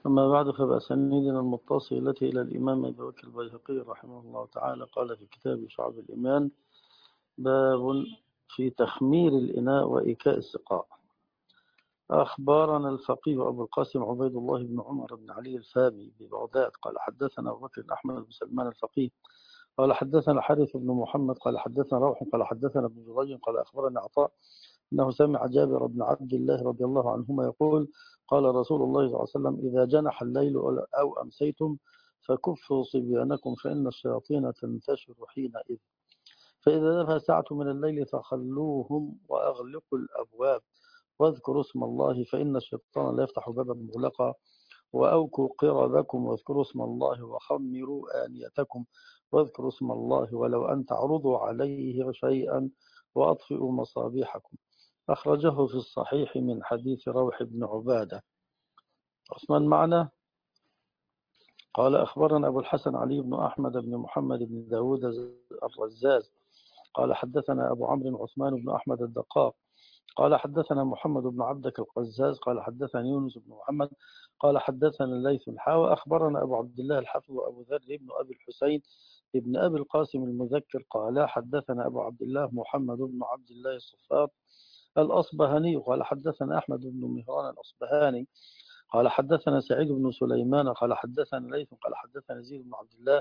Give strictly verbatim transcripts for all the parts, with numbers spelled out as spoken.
أما بعد فبأسانيدنا المتصلة إلى الإمام أبي بكر البيهقي رحمه الله تعالى قال في كتاب شعب الإيمان: باب في تخمير الإناء وإيكاء السقاء. أخبرنا الفقيه أبو القاسم عبيد الله بن عمر بن علي الفامي ببغداد قال حدثنا أبو بكر أحمد بن سلمان الفقيه قال حدثنا حارث بن محمد قال حدثنا روح قال حدثنا ابن جريج قال أخبرنا عطاء أنه سمع جابر بن عبد الله رضي الله عنهما يقول: قال رسول الله صلى الله عليه وسلم: إذا جنح الليل أو أمسيتم فكفوا صبيانكم فإن الشياطين تنتشر حينئذ، فإذا ذهب ساعة من الليل فخلوهم وأغلقوا الأبواب واذكروا اسم الله فإن الشيطان لا يفتح بابا مغلقا، وأوكوا قربكم واذكروا اسم الله وخمروا آنيتكم واذكروا اسم الله ولو أن تعرضوا عليه شيئا وأطفئوا مصابيحكم. أخرجه في الصحيح من حديث روح بن عبادة. عثمان معنا. قال أخبرنا أبو الحسن علي بن أحمد بن محمد بن داود الرزاز قال حدثنا أبو عمرو عثمان بن أحمد الدقاق قال حدثنا محمد بن عبدك القزاز قال حدثنا يونس بن محمد قال حدثنا الليث الحاوى. أخبرنا أبو عبد الله الحافظ وأبو ذر بن أبي الحسين ابن أبي القاسم المذكر قال حدثنا أبو عبد الله محمد بن عبد الله الصفار الأصبهاني قال حدثنا أحمد بن مهران الأصبهاني قال حدثنا سعيد بن سليمان قال حدثنا ليث قال حدثنا زيد بن عبد الله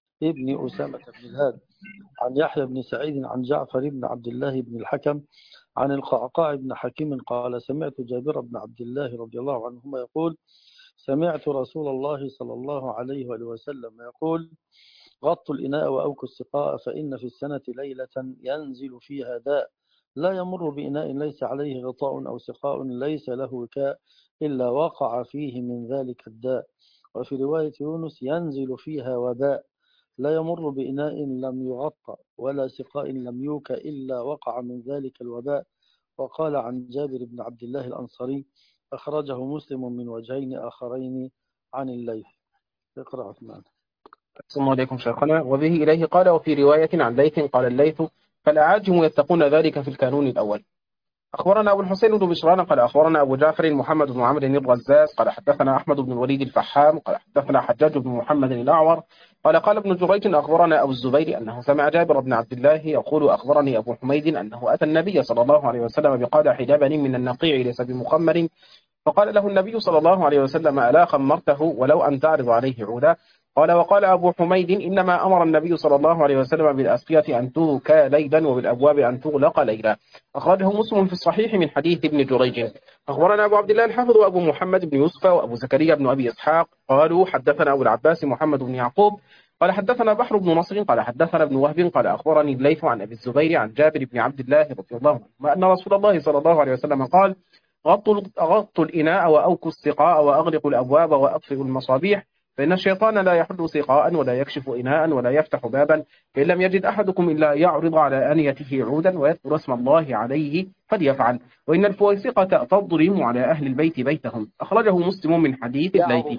ابن أسامة بن الهاد عن يحيى بن سعيد عن جعفر بن عبد الله بن الحكم عن القعقاع بن حكيم قال سمعت جابر بن عبد الله رضي الله عنهما يقول: سمعت رسول الله صلى الله عليه وسلم يقول: غطوا الإناء وأوكوا السقاء فإن في السنة ليلة ينزل فيها داء لا يمر بإناء ليس عليه غطاء أو سقاء ليس له وكاء إلا وقع فيه من ذلك الداء. وفي رواية يونس: ينزل فيها وباء لا يمر بإناء لم يغطى ولا سقاء لم يوك إلا وقع من ذلك الوباء. وقال عن جابر بن عبد الله الأنصاري: أخرجه مسلم من وجهين آخرين عن الليث. اقرأ عثمان. السلام عليكم شيخنا. وبه إليه قال: وفي رواية عن ليث قال الليث: فالأعاجم يتقون ذلك في الكانون الأول. أخبرنا أبو الحسين بن بشران قال أخبرنا أبو جعفر محمد بن عمرو الرزاز قال حدثنا أحمد بن الوليد الفحام قال حدثنا حجاج بن محمد الأعور قال قال ابن جريج أخبرنا أبو الزبير أنه سمع جابر بن عبد الله يقول: أخبرني أبو حميد أنه أتى النبي صلى الله عليه وسلم بقادح لبن من النقيع ليس بمخمر، فقال له النبي صلى الله عليه وسلم: ألا خمرته ولو أن تعرض عليه عودا؟ قال: وقال أبو حميد: إنما أمر النبي صلى الله عليه وسلم بالأسقية أن توكى ليلا وبالأبواب أن تغلق ليلا. أخرجه مسلم في الصحيح من حديث ابن جريج. أخبرنا أبو عبد الله الحافظ وأبو محمد بن يوسف وأبو زكريا بن أبي إسحاق قالوا حدثنا أبو العباس محمد بن يعقوب قال حدثنا بحر بن نصر قال حدثنا ابن وهب قال أخبرني الليث عن أبي الزبير عن جابر بن عبد الله رضي الله عنه أن رسول الله صلى الله عليه وسلم قال: غطوا غطوا الإناء وأوكوا السقاء وأغلقوا الأبواب وأطفئوا المصابيح، فإن الشيطان لا يحل سقاء ولا يكشف إناء ولا يفتح بابا، فإن لم يجد أحدكم إلا يعرض على آنيته عودا ويذكر اسم الله عليه فليفعل، وإن الفويسقة تضرم على أهل البيت بيتهم. أخرجه مسلم من حديث الليث.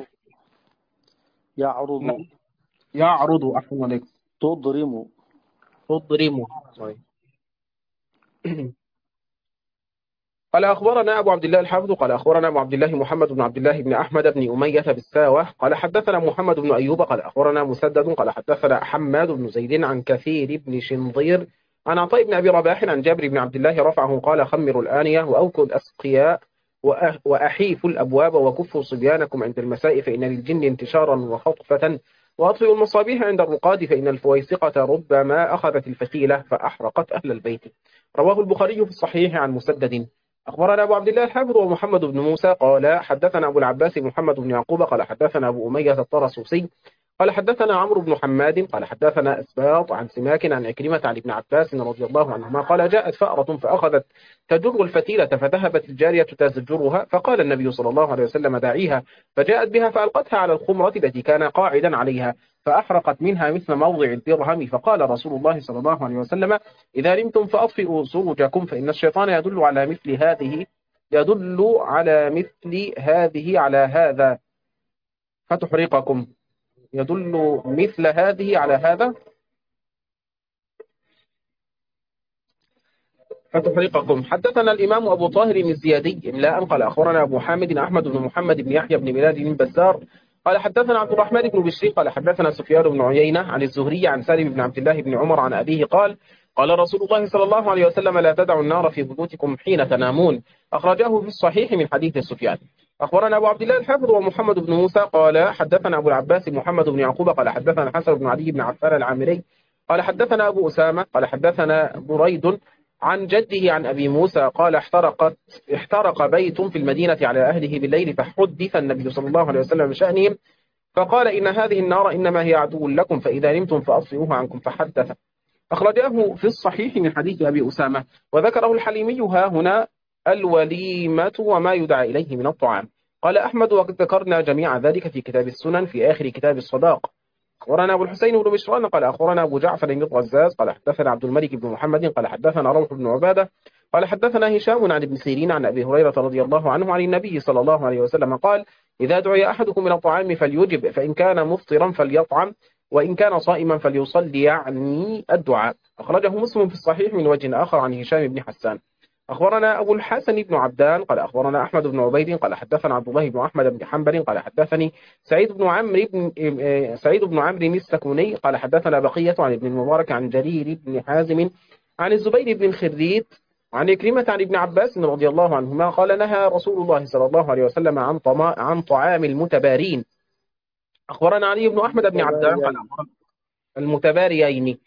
يعرض يعرض أحسن عليكم تضرم تضرم قال أخبرنا أبو عبد الله الحافظ قال أخبرنا أبو عبد الله محمد بن عبد الله بن أحمد بن أمية بالساوة قال حدثنا محمد بن أيوب قال أخبرنا مسدد قال حدثنا حماد بن زيد عن كثير بن شنظير عن عطاء بن أبي رباح عن جابر بن عبد الله رفعه قال: خمروا الآنية وأوكوا الأسقياء وأحيفوا الأبواب وكفوا صبيانكم عند المساء فإن للجن انتشارا وخطفة، وأطفئوا المصابيح عند الرقاد فإن الفويسقة ربما أخذت الفتيلة فأحرقت أهل البيت. رواه البخاري في الصحيح عن مسدد. أخبرنا أبو عبد الله الحافظ ومحمد بن موسى قال حدثنا أبو العباس محمد بن يعقوب قال حدثنا أبو أمية الطرسوسي قال حدثنا عمرو بن حماد قال حدثنا أسباط عن سماك عن عكرمة عن ابن عباس رضي الله عنهما قال: جاءت فأرة فأخذت تجر الفتيلة فذهبت الجارية تزجرها، فقال النبي صلى الله عليه وسلم: داعيها، فجاءت بها فألقتها على الخمرة التي كان قاعدا عليها فأحرقت منها مثل موضع الدرهم، فقال رسول الله صلى الله عليه وسلم: إذا نمتم فأطفئوا سروجكم فإن الشيطان يدل على مثل هذه يدل على مثل هذه على هذا فتحرقكم يدل مثل هذه على هذا فتحرقكم. حدثنا الإمام أبو طاهر الزيادي إملاء قال أخبرنا أبو حامد أحمد بن محمد بن يحيى بن بلال بن بزار قال حدثنا عبد الرحمن بن بشير قال حدثنا سفيان بن عيينة عن الزهري عن سالم بن عبد الله بن عمر عن أبيه قال قال رسول الله صلى الله عليه وسلم لا تدعوا النار في بيوتكم حين تنامون. أخرجه في الصحيح من حديث سفيان. أخبرنا أبو عبد الله الحافظ ومحمد بن موسى قال حدثنا أبو العباس محمد بن يعقوب قال حدثنا حسن بن علي بن عفان العامري قال حدثنا أبو أسامة قال حدثنا بريد عن جده عن أبي موسى قال احترقت احترق بيت في المدينة على أهله بالليل فحدث النبي صلى الله عليه وسلم بشأنهم فقال إن هذه النار إنما هي عدو لكم فإذا نمتم فأطفئوها عنكم فحدث. أخرجاه في الصحيح من حديث أبي أسامة. وذكره الحليمي ها هنا الوليمة وما يدعى إليه من الطعام. قال أحمد وقد ذكرنا جميع ذلك في كتاب السنن في آخر كتاب الصداق. أخبرنا أبو الحسين بن بشران قال أخبرنا أبو جعفر بن الغزاز قال حدثنا عبد الملك بن محمد قال حدثنا روح بن عبادة قال حدثنا هشام عن ابن سيرين عن أبي هريرة رضي الله عنه عن النبي صلى الله عليه وسلم قال إذا دعي أحدكم إلى الطعام فليجب فإن كان مفطرا فليطعم وإن كان صائما فليصلي يعني الدعاء. أخرجه مسلم في الصحيح من وجه آخر عن هشام بن حسان. أخبرنا أبو الحسن بن عبدان قال أخبرنا أحمد بن عبيد قال حدثنا عبد الله بن أحمد بن حنبل قال حدثني سعيد بن عمرو بن سعيد بن عمرو السكوني قال حدثنا بقية عن ابن المبارك عن جرير بن حازم عن الزبير بن خريت عن كريمة عن ابن عباس رضي الله عنهما قال نهى رسول الله صلى الله عليه وسلم عن طما عن طعام المتبارين. أخبرنا علي بن أحمد بن عبدان قال المتباريين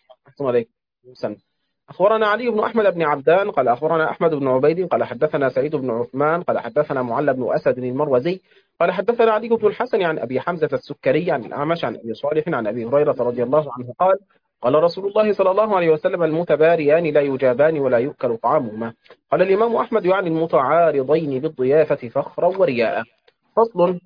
أخبرنا علي بن أحمد بن عبدان قال أخبرنا أحمد بن عبيد قال حدثنا سعيد بن عثمان قال حدثنا معل بن أسد المروزي قال حدثنا علي بن الحسن عن أبي حمزة السكري عن الأعمش عن أبي صالح عن أبي هريرة رضي الله عنه قال قال رسول الله صلى الله عليه وسلم المتباريان لا يجابان ولا يؤكل طعامهما. قال الإمام أحمد يعني المتعارضين بالضيافة فخرا ورياء. فصل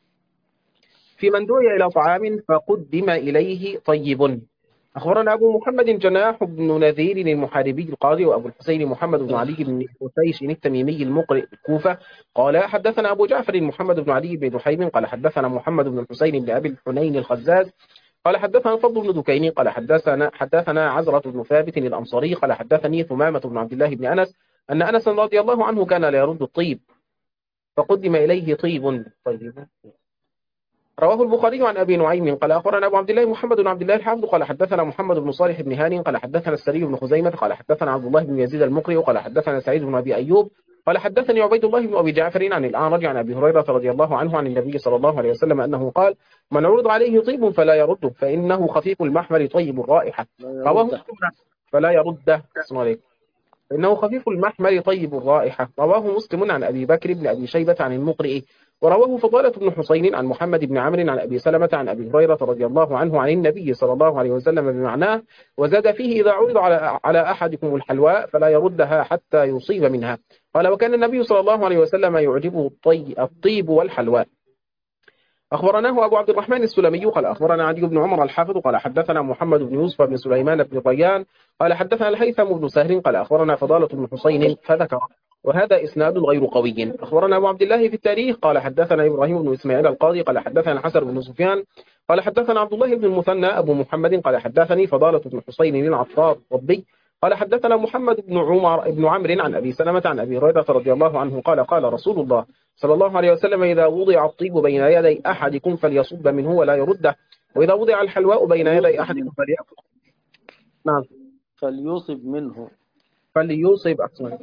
في من دعي إلى طعام فقدم إليه طيب. أخبرنا أبو محمد جناح بن نذير المحاربي القاضي وأبو الحسين محمد بن علي بن حسيش التميمي المقرئ الكوفة قال حدثنا أبو جعفر محمد بن علي بن دحيم قال حدثنا محمد بن الحسين بن أبي الحنين الخزاز قال حدثنا الفضل بن دكين قال حدثنا حدثنا عزرة بن ثابت الأنصاري قال حدثني ثمامة بن عبد الله بن أنس أن أنس رضي الله عنه كان لا يرد الطيب فقدم إليه طيب طيب. رواه البخاري عن أبي نعيم قال أخبرنا أبو عبد الله محمد بن عبد الله الحافظ قال حدثنا محمد بن صالح بن هاني قال حدثنا السري بن خزيمة قال حدثنا عبد الله بن يزيد المقري قال حدثنا سعيد بن أبي أيوب قال حدثني عبيد الله بن أبي جعفر عن الأعرج عن أبي هريرة رضي الله عنه عن النبي صلى الله عليه وسلم أنه قال من عرض عليه طيب فلا يرده فإنه خفيف المحمل طيب الرائحة رواه فلا يرده فإنه خفيف المحمل طيب الرائحة. رواه مسلم عن أبي بكر بن أبي شيبة عن المقرئ. ورواه فضالة بن حسين عن محمد بن عمرو عن أبي سلمة عن أبي هريرة رضي الله عنه عن النبي صلى الله عليه وسلم بمعناه وزاد فيه إذا عرض على على أحدكم الحلواء فلا يردها حتى يصيب منها. قال وكان النبي صلى الله عليه وسلم يعجبه الطيب والحلواء. أخبرناه أبو عبد الرحمن السلمي قال أخبرنا علي بن عمر الحافظ قال حدثنا محمد بن يوسف بن سليمان بن طيان قال حدثنا الهيثم بن سهر قال أخبرنا فضالة بن حسين فذكر وهذا إسناد غير قوي. أخبرنا أبو عبد الله في التاريخ قال حدثنا إبراهيم بن إسماعيل القاضي قال حدثنا حسن بن سفيان قال حدثنا عبد الله بن المثنى أبو محمد قال حدثني فضالة بن حسين العطار الضبي قال حدثنا محمد بن عمر بن عمرو عن أبي سلمة عن أبي هريرة رضي الله عنه قال قال رسول الله صلى الله عليه وسلم إذا وضع الطيب بين يدي أحدكم فليصب منه ولا يرده وإذا وضع الحلواء بين يدي أحدكم فليأكل نعم فليصب منه فليصب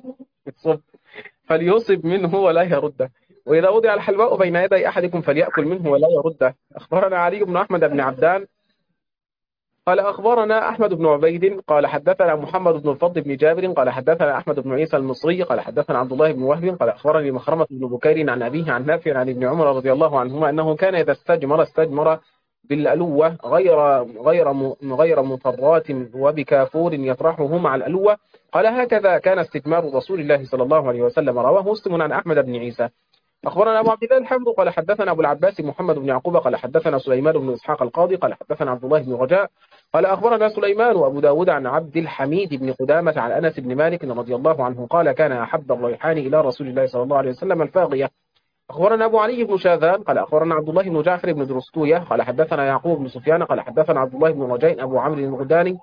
فليصب منه ولا يرده وإذا وضع الحلواء بين يدي أحدكم فليأكل منه ولا يرده. أخبرنا علي بن أحمد بن عبدان قال أخبرنا أحمد بن عبيد قال حدثنا محمد بن الفضل بن جابر قال حدثنا أحمد بن عيسى المصري قال حدثنا عبد الله بن وهب قال أخبرني مخرمة بن بكير عن أبيه عن نافع عن ابن عمر رضي الله عنهما أنه كان إذا استجمر استجمر بالألوة غير غير غير مطرات وبكافور يطرحه مع الألوة. قال هكذا كان استجمار رسول الله صلى الله عليه وسلم. رواه مسلم عن أحمد بن عيسى. أخبرنا أبو عبد الله الحافظ قال حدثنا أبو العباس محمد بن يعقوب قال حدثنا سليمان بن إسحاق القاضي قال حدثنا عبد الله بن رجاء قال أخبرنا سليمان وأبو داود عن عبد الحميد بن قدامة عن أنس بن مالك رضي الله عنه قال كان أحب الريحان إلى رسول الله صلى الله عليه وسلم الفاغية. أخبرنا أبو علي بن شاذان قال أخبرنا عبد الله بن جعفر بن درستوية قال حدثنا يعقوب بن سفيان قال حدثنا عبد الله بن رجاء أبو عمرو الغداني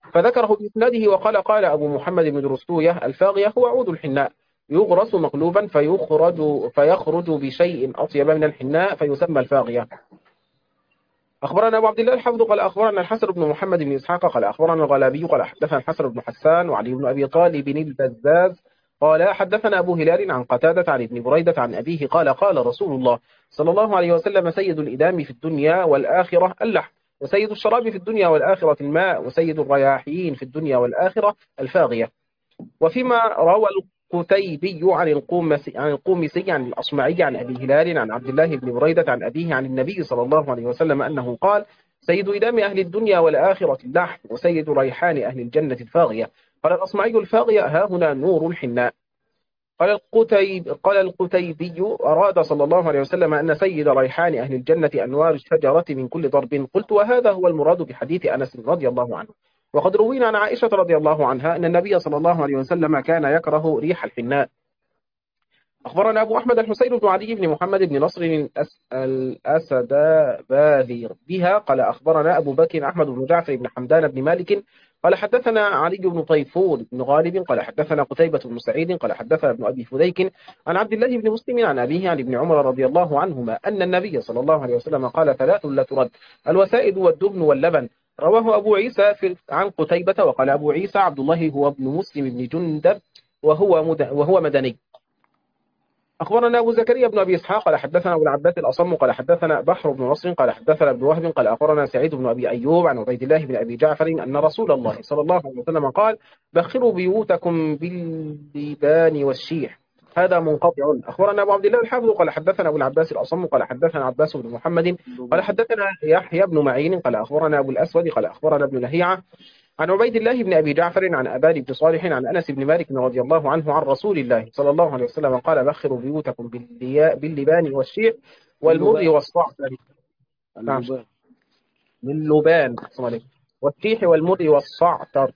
فذكره بإسناده وقال قال أبو محمد بن درستوية الفاغية هو عود الحناء يغرس مقلوبا فيخرج, فيخرج بشيء أطيب من الحناء فيسمى الفاغية. أخبرنا أبو عبد الله الحافظ قال أخبرنا الحسن بن محمد بن إسحاق قال أخبرنا الغلابي قال حدثنا الحسن بن حسان وعلي بن أبي طالب البزاز قال حدثنا أبو هلال عن قتادة عن ابن بريدة عن أبيه قال قال رسول الله صلى الله عليه وسلم سيد الإدام في الدنيا والآخرة اللحم، وسيد الشراب في الدنيا والآخرة الماء، وسيد الرياحين في الدنيا والآخرة الفاغية. وفيما روى القتيبي عن القومسي عن القومسي عن الأصمعي عن أبي هلال عن عبد الله بن بريدة عن أبيه عن النبي صلى الله عليه وسلم أنه قال سيد إدام أهل الدنيا والآخرة اللحم، وسيد ريحان أهل الجنة الفاغية. قال الأصمعي الفاغية ها هنا نور الحناء. قال القتيب قال القتيبي أراد صلى الله عليه وسلم أن سيد ريحان أهل الجنة أنوار الشجرة من كل ضرب. قلت وهذا هو المراد بحديث أنس رضي الله عنه. وقد روينا عن عائشة رضي الله عنها أن النبي صلى الله عليه وسلم كان يكره ريح الحناء. أخبرنا أبو أحمد الحسين بن علي بن محمد بن نصر الأس... الأسد باذي بها قال أخبرنا أبو بكر أحمد بن جعفر بن حمدان بن مالك قال حدثنا علي بن طيفور بن غالب قال حدثنا قتيبة بن سعيد قال حدثنا ابن أبي فديك عن عبد الله بن مسلم عن أبيه عن ابن عمر رضي الله عنهما أن النبي صلى الله عليه وسلم قال ثلاث لا ترد الوسائد والدهن واللبن. رواه أبو عيسى في عن قتيبة وقال أبو عيسى عبد الله هو ابن مسلم بن جندب وهو مد... وهو مدني. أخبرنا أبو زكريا بن أبي إسحاق قال حدثنا أبو العباس الأصم قال حدثنا بحر بن نصر قال حدثنا ابن وهب قال أخبرنا سعيد بن أبي أيوب عن عبيد الله بن أبي جعفر أن رسول الله صلى الله عليه وسلم قال بخروا بيوتكم باللبان والشيح. هذا منقطع. أخبرنا أبو عبد الله الحافظ قال حدثنا أبو العباس الأصم قال حدثنا عباس بن محمد قال حدثنا يحيى بن معين قال أخبرنا أبو الأسود قال أخبرنا ابن لهيعة عن عبيد الله بن أبي جعفر عن أبان بن صالح عن أنس بن مالك رضي الله عنه عن رسول الله صلى الله عليه وسلم قال بخروا بيوتكم باللبان والشيع والمر والصعتر باللبان والشيح والمر والصعتر.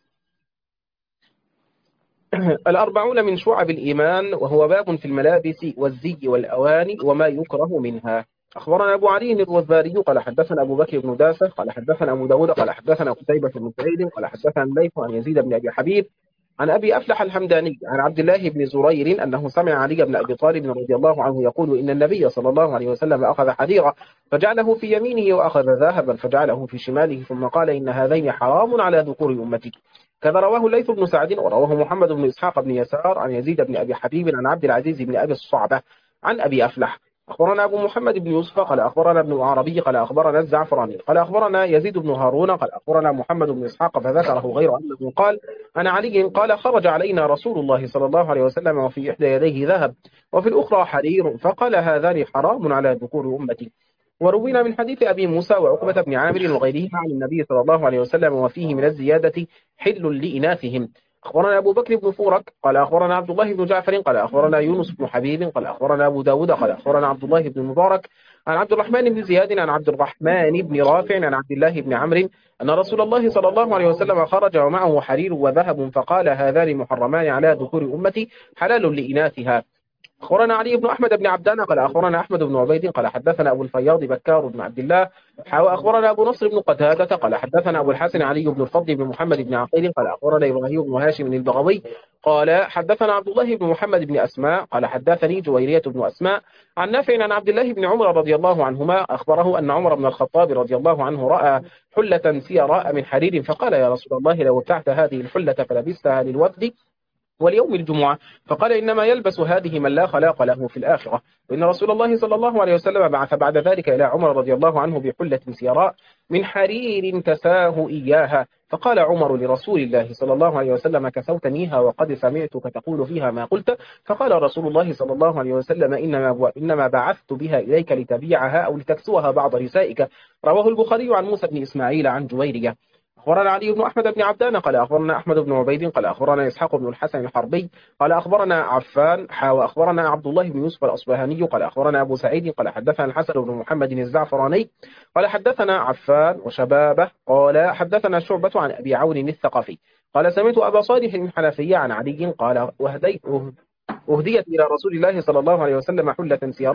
الأربعون من شعب الإيمان وهو باب في الملابس والزي والأواني وما يكره منها. أخبرنا أبو علي الوذاري قال حدثنا أبو بكر بن داسة قال حدثنا أبو داود قال حدثنا قتيبة بن سعيد قال حدثنا الليث عن يزيد بن أبي حبيب عن أبي أفلح الحمداني عن عبد الله بن زرير أنه سمع علي بن أبي طالب رضي الله عنه يقول إن النبي صلى الله عليه وسلم أخذ حديرة فجعله في يمينه وأخذ ذهبا فجعله في شماله ثم قال إن هذين حرام على ذكور أمتي. كذا رواه الليث بن سعد ورواه محمد بن إسحاق بن يسار عن يزيد بن أبي حبيب عن عبد العزيز بن أبي الصعبة عن أبي أفلح. أخبرنا أبو محمد بن يوسف قال أخبرنا ابن العربي قال أخبرنا الزعفراني قال أخبرنا يزيد بن هارون قال أخبرنا محمد بن إسحاق فذكره غير أنه قال أنا علي قال خرج علينا رسول الله صلى الله عليه وسلم وفي إحدى يديه ذهب وفي الأخرى حرير فقال هذان حرام على ذكور أمتي. وروينا من حديث أبي موسى وعقبة بن عامر وغيرهم عن النبي صلى الله عليه وسلم وفيه من الزيادة حل لإناثهم. أخبرنا أبو بكر بن فورك قال أخبرنا عبد الله بن جعفر قال أخبرنا يونس بن حبيب قال أخبرنا أبو داود قال أخبرنا عبد الله بن المبارك عن عبد الرحمن بن زياد عن عبد الرحمن بن رافع عن عبد الله بن عمرو أن رسول الله صلى الله عليه وسلم خرج ومعه حرير وذهب فقال هذان محرمان على ذكور أمتي حلال لإناثها. أخبرنا علي بن أحمد بن عبدان قال أخبرنا أحمد بن عبيد قال حدثنا أبو الفياض بكار بن عبد الله حاوى أخبرنا أبو نصر بن قتادة قال حدثنا أبو الحسن علي بن الفضل بن محمد بن عقيل قال أخبرنا إبراهيم بن هاشم البغوي قال حدثنا عبد الله بن محمد بن أسماء قال حدثني جويرية بن أسماء عن نافع عن عبد الله بن عمر رضي الله عنهما أخبره أن عمر بن الخطاب رضي الله عنه رأى حلة سيراء من حرير فقال يا رسول الله لو ابتعت هذه الحلة فلبستها للوفد واليوم الجمعة فقال إنما يلبس هذه من لا خلاق له في الآخرة. وإن رسول الله صلى الله عليه وسلم بعث بعد ذلك إلى عمر رضي الله عنه بحلة سيراء من حرير كساه إياها فقال عمر لرسول الله صلى الله عليه وسلم كسوتنيها وقد سمعتك تقول فيها ما قلت. فقال رسول الله صلى الله عليه وسلم إنما, إنما بعثت بها إليك لتبيعها أو لتكسوها بعض نسائك. رواه البخاري عن موسى بن إسماعيل عن جويرية. أخبرنا علي بن أحمد بن عبدان قال أخبرنا أحمد بن عبيد قال أخبرنا إسحاق بن الحسن الحربي قال أخبرنا عفان حاوى أخبرنا عبد الله بن يوسف الأصبهاني قال أخبرنا أبو سعيد قال حدثنا الحسن بن محمد الزعفراني قال حدثنا عفان وشبابه قال حدثنا شعبة عن أبي عون الثقفي قال سمعت أبا صالح الحنفي عن علي قال وهديت أهديت إلى رسول الله صلى الله عليه وسلم حلة سيراء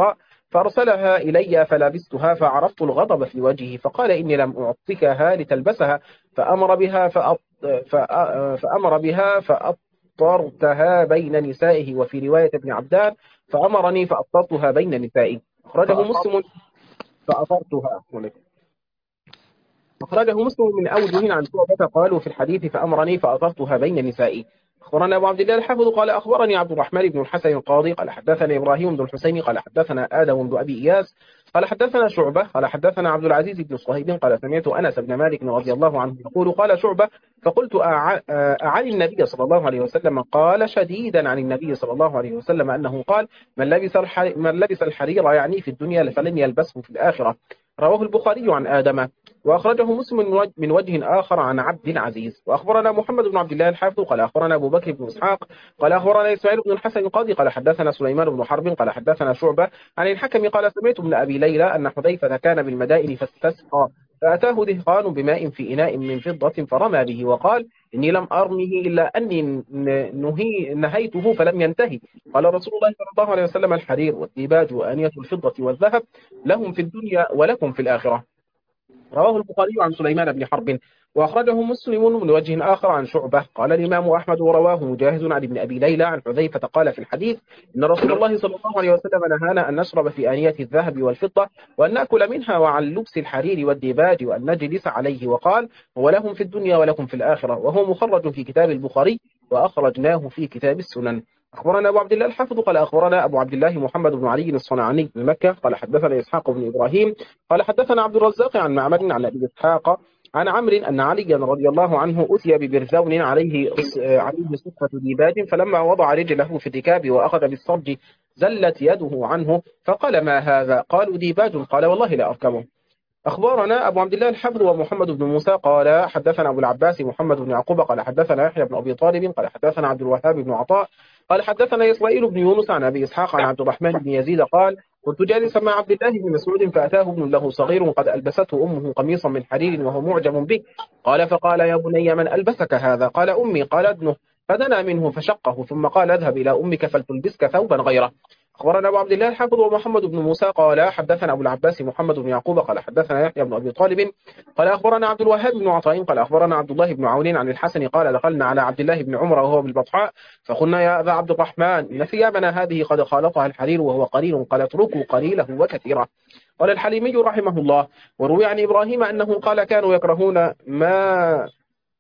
فأرسلها إلي فلبستها فعرفت الغضب في وجهه فقال إني لم أعطيكها لتلبسها فأمر بها فأط... فأ... فأمر بها فأطرتها بين نسائه. وفي رواية ابن عبدان فأمرني فأطرتها بين نسائي. أخرجه فأطر مسلم. فأطرتها أخرجه مسلم من أوجه عن شعبة قالوا في الحديث فأمرني فأطرتها بين نسائي. أخبرنا أبو عبد الله الحافظ قال أخبرني عبد الرحمن بن الحسن القاضي قال حدثنا إبراهيم بن الحسين قال حدثنا آدم بن أبي إياس قال حدثنا شعبة قال حدثنا عبد العزيز بن صهيب قال سمعت أنس بن مالك رضي الله عنه يقول قال شعبة فقلت أع- أعن النبي صلى الله عليه وسلم قال شديدا عن النبي صلى الله عليه وسلم أنه قال من لبس الح- من لبس الحرير يعني في الدنيا فلن يلبسه في الآخرة. رواه البخاري عن آدم. وأخرجه مسلم من وجه- من وجه آخر عن عبد العزيز. وأخبرنا محمد بن عبد الله الحافظ قال أخبرنا أبو بكر بن إسحاق قال أخبرنا إسماعيل بن الحسن القاضي قال حدثنا سليمان بن حرب قال حدثنا شعبة عن الحكم قال سمعت ابن أبي ليلى أن حذيفة كان بالمدائن فاستسقى فأتاه دهقان بماء في إناء من فضة فرمى به وقال إني لم أرمه إلا أني ن- نهي نهيته فلم ينتهي. قال رسول الله صلى الله عليه وسلم الحرير والديباج وآنية الفضة والذهب لهم في الدنيا ولكم في الآخرة. رواه البخاري عن سليمان بن حرب. وأخرجه مسلم من وجه آخر عن شعبة قال الإمام أحمد ورواه مجاهز عن ابن أبي ليلى عن حذيفة قال في الحديث إن رسول الله صلى الله عليه وسلم نهانا أن نشرب في آنية الذهب والفضة وأن نأكل منها وعن لبس الحرير والديباج وأن نجلس عليه. وقال هو لهم في الدنيا ولكم في الآخرة. وهو مخرج في كتاب البخاري وأخرجناه في كتاب السنن. أخبرنا أبو عبد الله الحافظ قال أخبرنا أبو عبد الله محمد بن علي الصنعاني من مكة قال حدثنا إسحاق بن إبراهيم قال حدثنا عبد الرزاق عن معمر عن أبي إسحاق عن عمرو أن عليا رضي الله عنه أتي ببرزون عليه عليه صفة ديباج فلما وضع رجله في الركاب وأخذ بالصرج زلت يده عنه فقال ما هذا؟ قالوا ديباج. قال والله لا أركبه. أخبرنا أبو عبد الله الحفظ ومحمد بن موسى قال حدثنا أبو العباس محمد بن يعقوب قال حدثنا يحيى بن أبي طالب قال حدثنا عبد الوهاب بن عطاء قال حدثنا إسرائيل بن يونس عن أبي إسحاق عن عبد الرحمن بن يزيد قال كنت جالسا مع عبد الله بن مسعود فأتاه ابن له صغير قد ألبسته أمه قميصا من حرير وهو معجب به. قال فقال يا بني من ألبسك هذا؟ قال أمي. قال ابنه فدنا منه فشقه ثم قال اذهب إلى أمك فلتلبسك ثوبا غيره. أخبرنا أبو عبد الله الحافظ ومحمد بن موسى قال حدثنا أبو العباس محمد بن يعقوب قال حدثنا يحيى بن أبي طالب قال أخبرنا عبد الوهاب بن عطاء قال أخبرنا عبد الله بن عون عن الحسن قال دخلنا على عبد الله بن عمر وهو بالبطحاء فقلنا يا أبا عبد الرحمن إن ثيابنا هذه قد خالطها الحرير وهو قليل قال اتركوا قليله وكثيرا. قال الحليمي رحمه الله وروي عن إبراهيم أنه قال كانوا يكرهون ما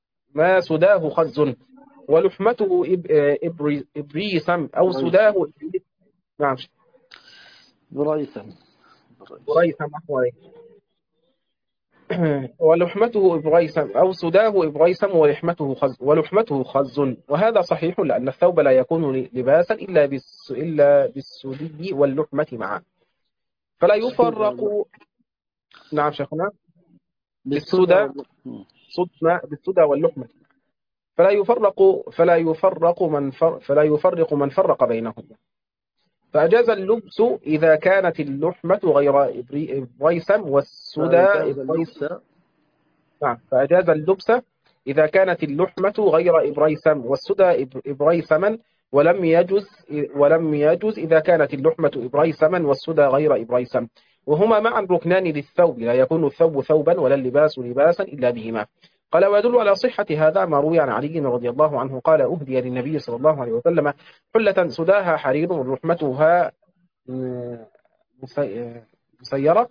ما سداه خز ولحمته إب... إبري... إبريسم أو سداه إبريس. نعم بريثا بريسم أحوالي ولحمته إبريسم أو سداه إبريسم ولحمته خز ولحمته خز. وهذا صحيح لأن الثوب لا يكون لباسا إلا بالس إلا بالسدي واللحمة معا فلا يفرق. نعم شيخنا. بالسدى بالسدى واللحم. صدنا بالسدى واللحمة فلا يفرق فلا يفرق من فر فلا يفرق من فرق بينهما. فأجاز اللبس إذا كانت اللحمة غير إبريسم والسدى فأجاز إبريسم. اللبس نعم فأجاز اللبس إذا كانت اللحمة غير إبريسم والسدى إب- إبريسما ولم يجز ولم يجز إذا كانت اللحمة إبريسما والسدى غير إبريسم وهما معا ركنان للثوب لا يكون الثوب ثوبا ولا اللباس لباسا إلا بهما. قال ويدل على صحة هذا ما روي عن علي رضي الله عنه قال أهدي للنبي صلى الله عليه وسلم حلة سداها حرير ورحمتها م- مسي- مسيرة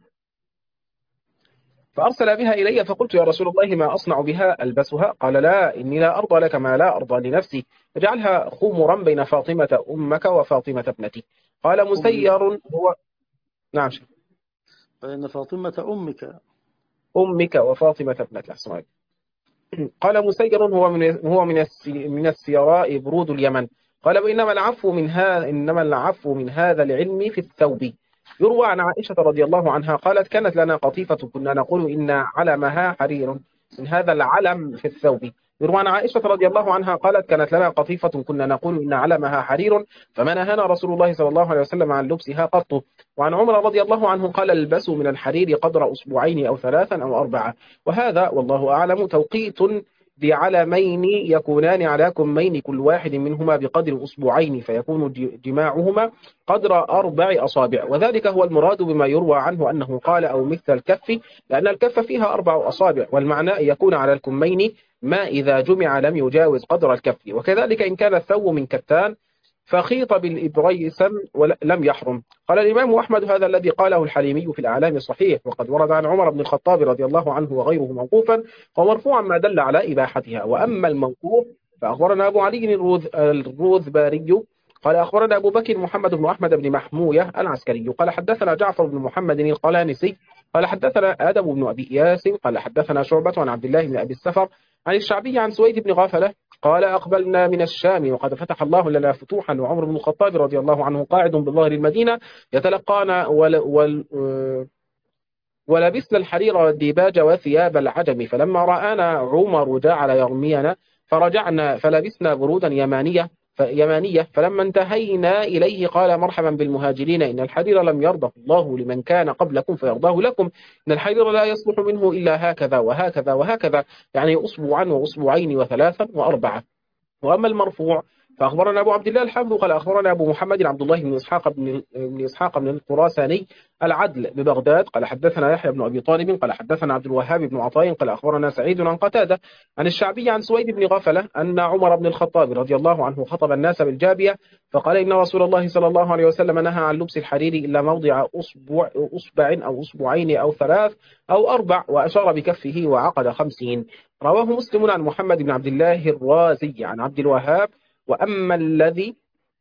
فأرسل بها إلي فقلت يا رسول الله ما أصنع بها ألبسها؟ قال لا إني لا أرضى لك ما لا أرضى لنفسي اجعلها خمرا بين فاطمة أمك وفاطمة ابنتي. قال مسير هو. نعم شيخ. فإن فاطمة أمك. أمك وفاطمة ابنتي أحسن عليك. قال مسير هو من هو من السي من السيراء برود اليمن. قال وإنما العفو من هذا إنما العفو من هذا العلم في الثوب. يروى عن عائشة رضي الله عنها قالت كانت لنا قطيفة كنا نقول إن علمها حرير من هذا العلم في الثوب. يروى عن عائشة رضي الله عنها قالت كانت لنا قطيفة كنا نقول إن علمها حرير فما نهانا رسول الله صلى الله عليه وسلم عن لبسها قط. وعن عمر رضي الله عنه قال البسوا من الحرير قدر أسبوعين أو ثلاثا أو أربعة. وهذا والله أعلم توقيت بعلمين يكونان على كمين كل واحد منهما بقدر أصبعين فيكون جماعهما قدر أربع أصابع، وذلك هو المراد بما يروى عنه أنه قال أو مثل الكف، لأن الكف فيها أربع أصابع، والمعنى يكون على الكمين ما إذا جمع لم يجاوز قدر الكف. وكذلك إن كان الثوب من كتان فخيط بالإبري سم ولم يحرم. قال الإمام أحمد هذا الذي قاله الحليمي في الأعلام صحيح، وقد ورد عن عمر بن الخطاب رضي الله عنه وغيره موقوفا ومرفوعا ما دل على إباحتها. وأما الموقوف فأخبرنا أبو علي الروذ الروذباري قال أخبرنا أبو بكر محمد بن أحمد بن محموية العسكري قال حدثنا جعفر بن محمد القلانسي قال حدثنا آدم بن أبي إياس قال حدثنا شعبة عن عبد الله بن أبي السفر عن الشعبي عن سويد بن غافلة قال أقبلنا من الشام وقد فتح الله لنا فتوحا، وعمر بن الخطاب رضي الله عنه قاعد بظهر المدينة يتلقانا ول ول ولبسنا الحرير والديباج وثياب العجم، فلما رآنا عمر جعل يرمينا فرجعنا فلبسنا برودا يمانية يمانية فلما انتهينا إليه قال مرحبا بالمهاجرين، إن الحرير لم يرضه الله لمن كان قبلكم فيرضاه لكم، إن الحرير لا يصلح منه إلا هكذا وهكذا وهكذا، يعني أصبعا وأصبعين وثلاثا وأربعة. وأما المرفوع فأخبرنا أبو عبد الله الحافظ قال أخبرنا أبو محمد عبد الله بن إسحاق بن بن إسحاق بن الخراساني العدل ببغداد قال حدثنا يحيى بن أبي طالب قال حدثنا عبد الوهاب بن عطاء قال أخبرنا سعيد عن قتادة عن الشعبي عن سويد بن غفلة أن عمر بن الخطاب رضي الله عنه خطب الناس بالجابية فقال إن رسول الله صلى الله عليه وسلم نهى عن لبس الحرير إلا موضع أصبع أصبع أو أصبعين أو ثلاث أو أربع، وأشار بكفه وعقد خمسين. رواه مسلم عن محمد بن عبد الله الرازي عن عبد الوهاب. وأما الذي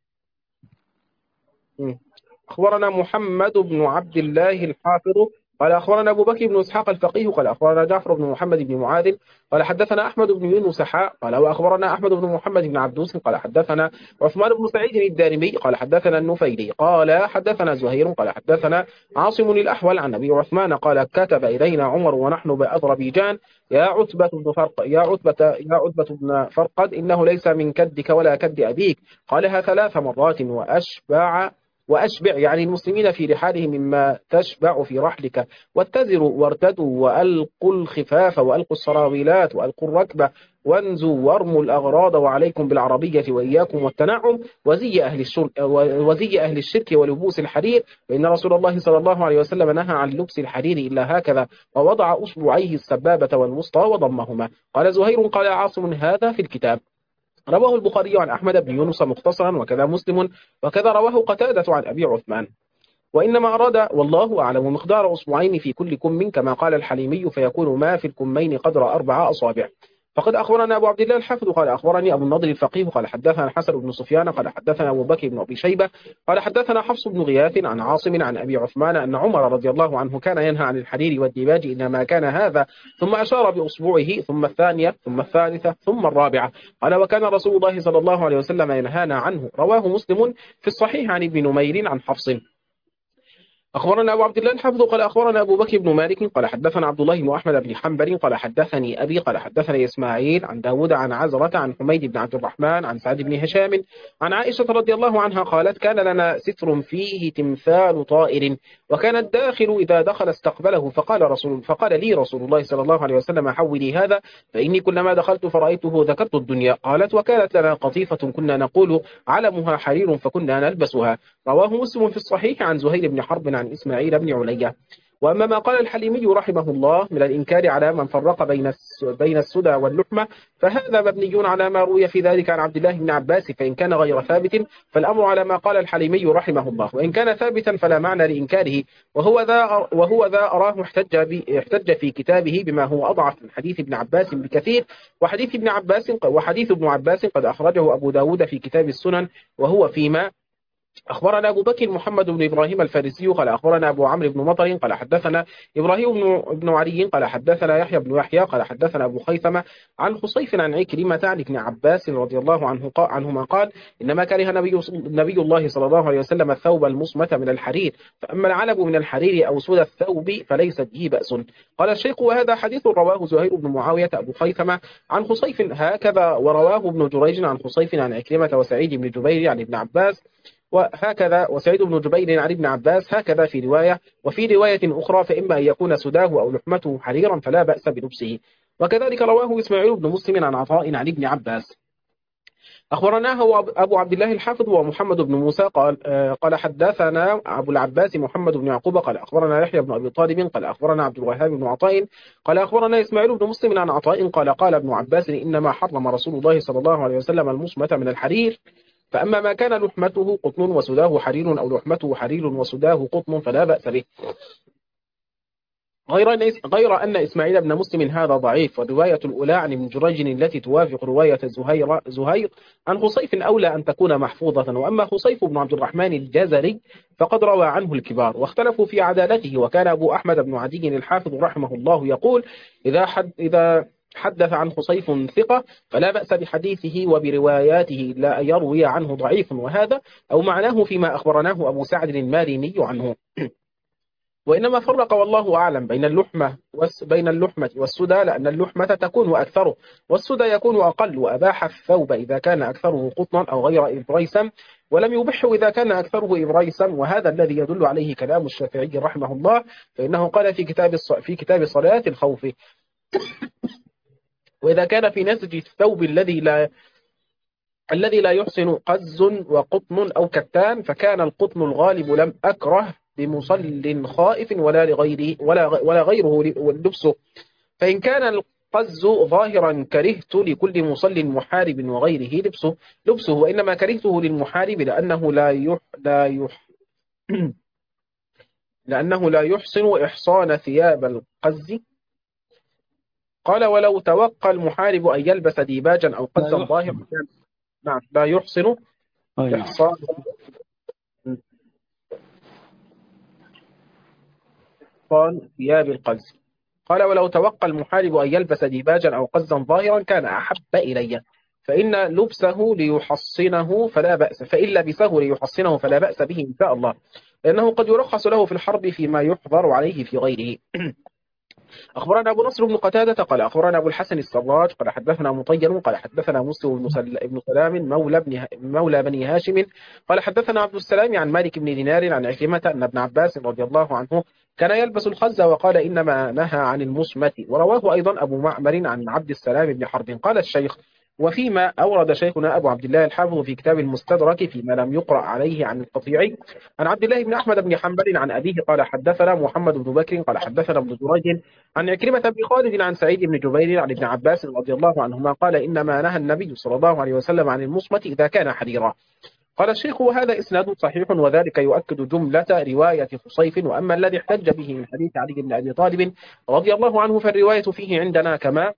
أخبرنا محمد بن عبد الله الحافظ قال أخبرنا أبو بكر بن إسحاق الفقيه قال أخبرنا جعفر بن محمد بن معاذ قال حدثنا أحمد بن يونس حاء قال وأخبرنا أحمد بن محمد بن عبدوس قال حدثنا عثمان بن سعيد الدارمي قال حدثنا النفيلي قال حدثنا زهير قال حدثنا عاصم الأحول عن أبي عثمان قال كتب إلينا عمر ونحن بأذربيجان يا عتبة بن فرق يا عتبة يا عتبة بن فرقد إنه ليس من كدك ولا كد أبيك، قالها ثلاث مرات وأشبع وأشبع يعني المسلمين في رحالهم مما تشبع في رحلك، واتزروا وارتدوا وألقوا الخفاف وألقوا السراويلات وألقوا الركبة وانزوا وارموا الأغراض وعليكم بالعربية وإياكم والتنعم وزي أهل الشرك وزي أهل الشرك ولبوس الحرير، فإن رسول الله صلى الله عليه وسلم نهى عن لبس الحرير إلا هكذا، ووضع أصبعيه السبابة والوسطى وضمهما. قال زهير قال عاصم هذا في الكتاب. رواه البخاري عن أحمد بن يونس مختصرا وكذا مسلم وكذا رواه قتادة عن أبي عثمان. وإنما أراد والله أعلم مقدار أصبعين في كل كم كما قال الحليمي فيكون ما في الكمين قدر أربع أصابع. فقد أخبرنا أبو عبد الله الحافظ قال أخبرني أبو النضر الفقيه قال حدثنا الحسن بن سفيان قال حدثنا أبو بكر بن أبي شيبة قال حدثنا حفص بن غياث عن عاصم عن أبي عثمان أن عمر رضي الله عنه كان ينهى عن الحرير والديباج إنما كان هذا، ثم أشار بأصبعه ثم الثانية ثم الثالثة ثم الرابعة. قال وكان رسول الله صلى الله عليه وسلم ينهانا عنه. رواه مسلم في الصحيح عن ابن نمير عن حفص. أخبرنا أبو عبد الله الحافظ قال أخبرنا أبو بكر بن مالك قال حدثنا عبد الله بن أحمد بن حنبل قال حدثني أبي قال حدثني إسماعيل عن داود عن عزرة عن حميد بن عبد الرحمن عن سعد بن هشام عن عائشة رضي الله عنها قالت كان لنا ستر فيه تمثال طائر، وكان الداخل إذا دخل استقبله فقال رسول فقال لي رسول الله صلى الله عليه وسلم حولي هذا فإني كلما دخلت فرأيته ذكرت الدنيا. قالت وكانت لنا قطيفة كنا نقول علمها حرير فكنا نلبسها. رواه مسلم في الصحيح عن زهير بن حرب عن إسماعيل بن علية. وأما ما قال الحليمي رحمه الله من الإنكار على من فرق بين بين السدى واللحمة فهذا مبني على ما روي في ذلك عن عبد الله بن عباس، فإن كان غير ثابت فالأمر على ما قال الحليمي رحمه الله، وإن كان ثابتا فلا معنى لإنكاره. وهو ذا وهو ذا أراه احتج احتج في كتابه بما هو أضعف من حديث ابن عباس بكثير، وحديث ابن عباس وحديث ابن عباس قد أخرجه أبو داود في كتاب السنن وهو فيما. أخبرنا أبو بكر محمد بن إبراهيم الفارسي قال أخبرنا أبو عمرو بن مطر قال حدثنا إبراهيم بن, بن علي قال حدثنا يحيى بن يحيى قال حدثنا أبو خيثمة عن خصيف عن عكرمة عن ابن عباس رضي الله عنه قال عنهما قال إنما كره نبي, نبي الله صلى الله عليه وسلم الثوب المصمت من الحرير، فأما العلب من الحرير أو سود الثوب فليس به بأس. قال الشيخ وهذا حديث رواه زهير بن معاوية أبو خيثمة عن خصيف هكذا، ورواه ابن جريج عن خصيف عن عكرمة وسعيد بن جبير عن ابن عباس وهكذا وسعيد بن جبير عن ابن عباس هكذا في رواية، وفي رواية أخرى فإما أن يكون سداه أو لحمته حريرا فلا بأس بلبسه. وكذلك رواه إسماعيل بن مسلم عن عطاء عن ابن عباس. أخبرناه أبو عبد الله الحافظ ومحمد بن موسى قال آه، قال حدثنا أبو العباس محمد بن يعقوب قال أخبرنا يحيى بن أبي طالب قال أخبرنا عبد الوهاب بن عطاء قال أخبرنا إسماعيل بن مسلم عن عطاء قال قال ابن عباس إنما حرم رسول الله صلى الله عليه وسلم المصمة من الحرير، فأما ما كان لحمته قطن وسداه حرير أو لحمته حرير وسداه قطن فلا بأس به. غير أن غير أن إسماعيل بن مسلم هذا ضعيف، والرواية الأولى عن ابن جريج التي توافق رواية زهير زهير عن خصيف أولى أن تكون محفوظة، وأما خصيف بن عبد الرحمن الجزري فقد روى عنه الكبار واختلفوا في عدالته. وكان أبو أحمد بن عدي الحافظ رحمه الله يقول إذا حد إذا حدث عن خصيف ثقة فلا بأس بحديثه وبرواياته لا يروي عنه ضعيف، وهذا أو معناه فيما أخبرناه أبو سعد الماريني عنه. وإنما فرق والله أعلم بين اللحمة بين اللحمة والسدى، لأن اللحمة تكون أكثره والسدى يكون أقل، وأباح الثوب إذا كان أكثره قطنا أو غير إبريسم، ولم يبحه إذا كان أكثره إبريسم، وهذا الذي يدل عليه كلام الشافعي رحمه الله، فإنه قال في كتاب في كتاب صلاة الخوف: وإذا كان في نسج الثوب الذي لا الذي لا يحسن قز وقطن أو كتان فكان القطن الغالب لم أكره بمصل خائف ولا لغيره ولا ولا غيره لبسه، فإن كان القز ظاهرا كرهت لكل مصل محارب وغيره لبسه لبسه وإنما كرهته للمحارب لأنه لا يح لا يح لأنه لا يحسن إحصان ثياب القز. قال: ولو توقى المحارب أن يلبس ديباجا أو قزا ظاهرا نعم لا يحسن إحصان إحصان ثياب القز. قال: ولو توقى المحارب أن يلبس ديباجا أو قزا ظاهرا كان أحب إلي، فإن لبسه ليحصنه فلا بأس فإن لبسه ليحصنه فلا بأس به إن شاء الله، لأنه قد يرخص له في الحرب فيما يحضر عليه في غيره. أخبرنا أبو نصر بن قتادة قال أخبرنا أبو الحسن السراج قال حدثنا مطير قال حدثنا مسلم بن سلام مولى بن مولى بني هاشم قال حدثنا عبد السلام عن مالك بن دينار عن عكرمة أن ابن عباس رضي الله عنه كان يلبس الخز وقال إنما نهى عن المصمة. ورواه أيضا أبو معمر عن عبد السلام بن حرب. قال الشيخ: وفيما أورد شيخنا أبو عبد الله الحافظ في كتاب المستدرك فيما لم يقرأ عليه عن القطيعي عن عبد الله بن أحمد بن حنبل عن أبيه قال حدثنا محمد بن بكر قال حدثنا ابن جريج عن عكرمة بن خالد عن سعيد بن جبير عن ابن عباس رضي الله عنهما قال إنما نهى النبي صلى الله عليه وسلم عن المصمة إذا كان حريرا. قال الشيخ: وهذا إسناد صحيح، وذلك يؤكد جملة رواية خصيف. وأما الذي احتج به من حديث علي بن أبي طالب رضي الله عنه فالرواية فيه عندنا كما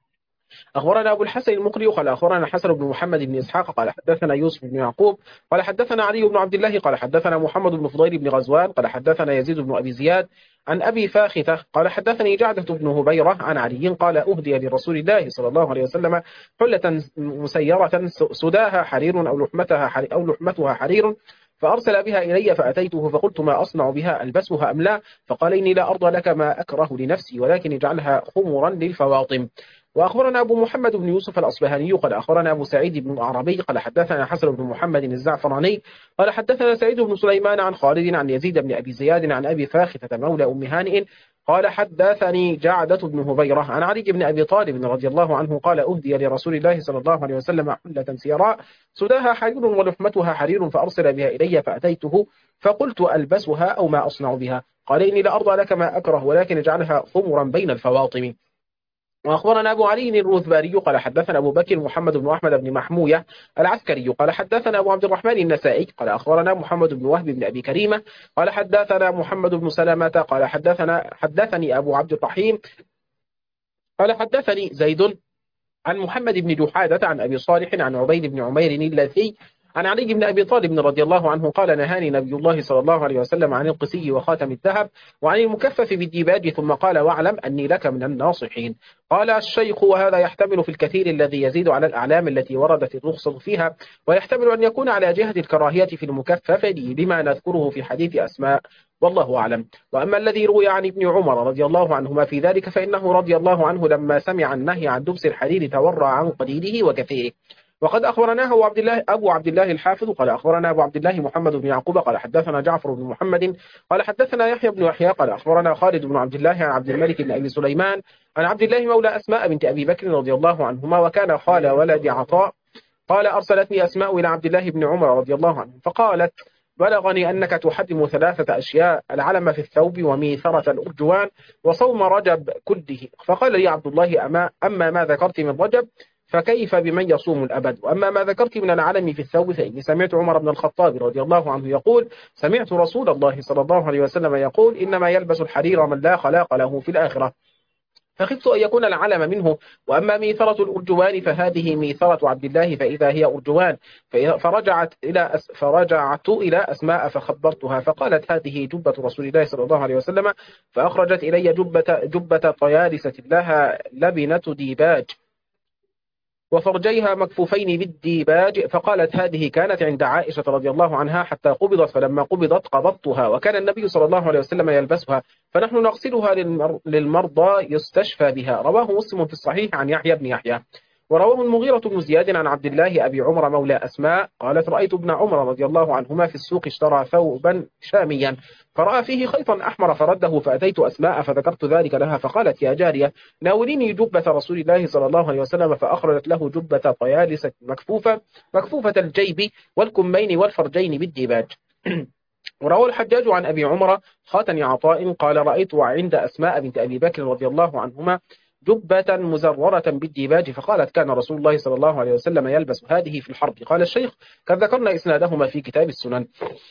أخبرنا أبو الحسن المقري قال أخبرنا حسن بن محمد بن إسحاق قال حدثنا يوسف بن يعقوب قال حدثنا علي بن عبد الله قال حدثنا محمد بن فضيل بن غزوان قال حدثنا يزيد بن أبي زياد عن أبي فاخثة قال حدثني جعدة بن هبيرة عن علي قال أهدي لرسول الله صلى الله عليه وسلم حلة مسيرة سداها حرير أو لحمتها حرير أو لحمتها حرير، فأرسل بها إلي فأتيته فقلت: ما أصنع بها، ألبسها أم لا؟ فقال: إني لا أرضى لك ما أكره لنفسي، ولكن اجعلها خمرا للفواطم. وأخبرنا أبو محمد بن يوسف الأصبهاني قال أخبرنا أبو سعيد بن العربي قال حدثنا حسن بن محمد الزعفراني قال حدثنا سعيد بن سليمان عن خالد عن يزيد بن أبي زياد عن أبي فاخثة مولى أم هانئ قال حدثني جعدة بن هبيرة عن علي بن أبي طالب رضي الله عنه قال أهدي لرسول الله صلى الله عليه وسلم حلة سيراء سداها حرير ولحمتها حرير، فأرسل بها إلي فأتيته فقلت: ألبسها أو ما أصنع بها؟ قال: إني لأرضى لك ما أكره، ولكن اجعلها خمرا بين الفواطم. وأخبرنا أبو علي الروذباري قال حدثنا أبو بكر محمد بن أحمد بن محموية العسكري قال حدثنا أبو عبد الرحمن النسائي قال أخبرنا محمد بن وهب بن أبي كريمة قال حدثنا محمد بن سلامة قال حدثنا حدثني أبو عبد الرحيم قال حدثني زيد عن محمد بن جحادة عن أبي صالح عن عبيد بن عمير اللثي عن علي بن أبي طالب رضي الله عنه قال: نهاني نبي الله صلى الله عليه وسلم عن القسي وخاتم الذهب وعن المكفف بالديباج، ثم قال: واعلم أني لك من الناصحين. قال الشيخ: وهذا يحتمل في الكثير الذي يزيد على الأعلام التي وردت الرخصة فيها، ويحتمل أن يكون على جهة الكراهية في المكفف لما نذكره في حديث أسماء، والله أعلم. وأما الذي روي عن ابن عمر رضي الله عنهما في ذلك فإنه رضي الله عنه لما سمع النهي عن لبس الحرير تورع عن قليله وكثيره. وقد أخبرنا أبو عبد الله أبو عبد الله الحافظ قال أخبرنا أبو عبد الله محمد بن يعقوب قال حدثنا جعفر بن محمد قال حدثنا يحيى بن يحيى قال أخبرنا خالد بن عبد الله عن عبد الملك بن أبي سليمان عن عبد الله مولى أسماء بنت أبي بكر رضي الله عنهما وكان خال ولد عطاء قال أرسلتني أسماء إلى عبد الله بن عمر رضي الله عنه فقالت بلغني أنك تحرم ثلاثة أشياء: العلم في الثوب، وميثرة الأرجوان، وصوم رجب كله. فقال لي عبد الله: أما, أما ما ذكرت من رجب فكيف بمن يصوم الأبد؟ وأما ما ذكرت من العلم في الثوب فإني سمعت عمر بن الخطاب رضي الله عنه يقول: سمعت رسول الله صلى الله عليه وسلم يقول: إنما يلبس الحرير من لا خلاق له في الآخرة. فخفت أن يكون العلم منه. وأما ميثرة الأرجوان فهذه ميثرة عبد الله فإذا هي أرجوان. فرجعت إلى أس فرجعت إلى أسماء فخبرتها فقالت: هذه جبة رسول الله صلى الله عليه وسلم. فأخرجت إلي جبة, جبة طيالسة لها لبنة ديباج وفرجيها مكفوفين بالديباج، فقالت: هذه كانت عند عائشة رضي الله عنها حتى قبضت، فلما قبضت قبضتها، وكان النبي صلى الله عليه وسلم يلبسها، فنحن نغسلها للمرضى يستشفى بها. رواه مسلم في الصحيح عن يحيى بن يحيى. ورواه المغيرة بن زياد عن عبد الله أبي عمر مولى أسماء قالت: رأيت ابن عمر رضي الله عنهما في السوق اشترى ثوبا شاميا فرأى فيه خيطا أحمر فرده، فأتيت أسماء فذكرت ذلك لها، فقالت: يا جارية ناوليني جبة رسول الله صلى الله عليه وسلم، فأخرجت له جبة طيالسة مكفوفة مكفوفة الجيب والكمين والفرجين بالديباج. وروى الحجاج عن أبي عمر خاتن عطاء قال: رأيت عند أسماء بنت أبي بكر رضي الله عنهما جبة مزررة بالديباج، فقالت: كان رسول الله صلى الله عليه وسلم يلبس هذه في الحرب. قال الشيخ: قد ذكرنا إسنادهما في كتاب السنن.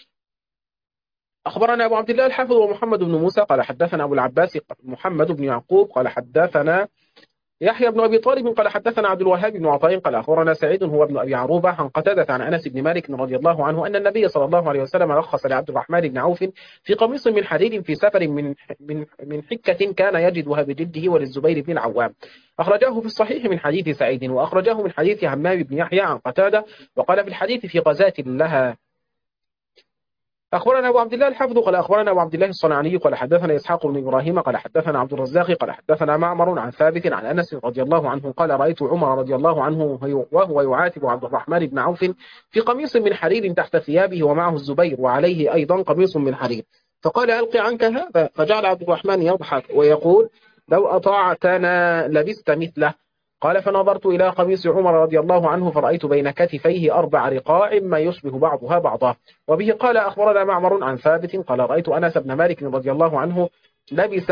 أخبرنا أبو عبد الله الحافظ ومحمد بن موسى قال حدثنا أبو العباس محمد بن يعقوب قال حدثنا يحيى بن أبي طالب قال حدثنا عبد الوهاب بن عطاء قال أخبرنا سعيد هو ابن أبي عروبة عن قتادة عن أنس بن مالك رضي الله عنه أن النبي صلى الله عليه وسلم رخص لعبد الرحمن بن عوف في قميص من حرير في سفر من من من حكة كان يجدها بجده وللزبير بن العوام. أخرجاه في الصحيح من حديث سعيد، وأخرجاه من حديث همام بن يحيى عن قتادة، وقال في الحديث: في غزاة لها. أخبرنا أبو عبد الله الحافظ قال أخبرنا أبو عبد الله الصنعاني قال حدثنا إسحاق بن إبراهيم قال حدثنا عبد الرزاق قال حدثنا معمر عن ثابت عن أنس رضي الله عنه قال: رأيت عمر رضي الله عنه وهو يعاتب عبد الرحمن بن عوف في قميص من حرير تحت ثيابه ومعه الزبير وعليه أيضا قميص من حرير، فقال: ألقي عنك هذا. فجعل عبد الرحمن يضحك ويقول: لو أطاعتنا لبست مثله. قال: فنظرت إلى قميص عمر رضي الله عنه فرأيت بين كتفيه أربع رقاع ما يشبه بعضها بعضا. وبه قال أخبرنا معمر عن ثابت قال: رأيت أنس بن مالك رضي الله عنه لبس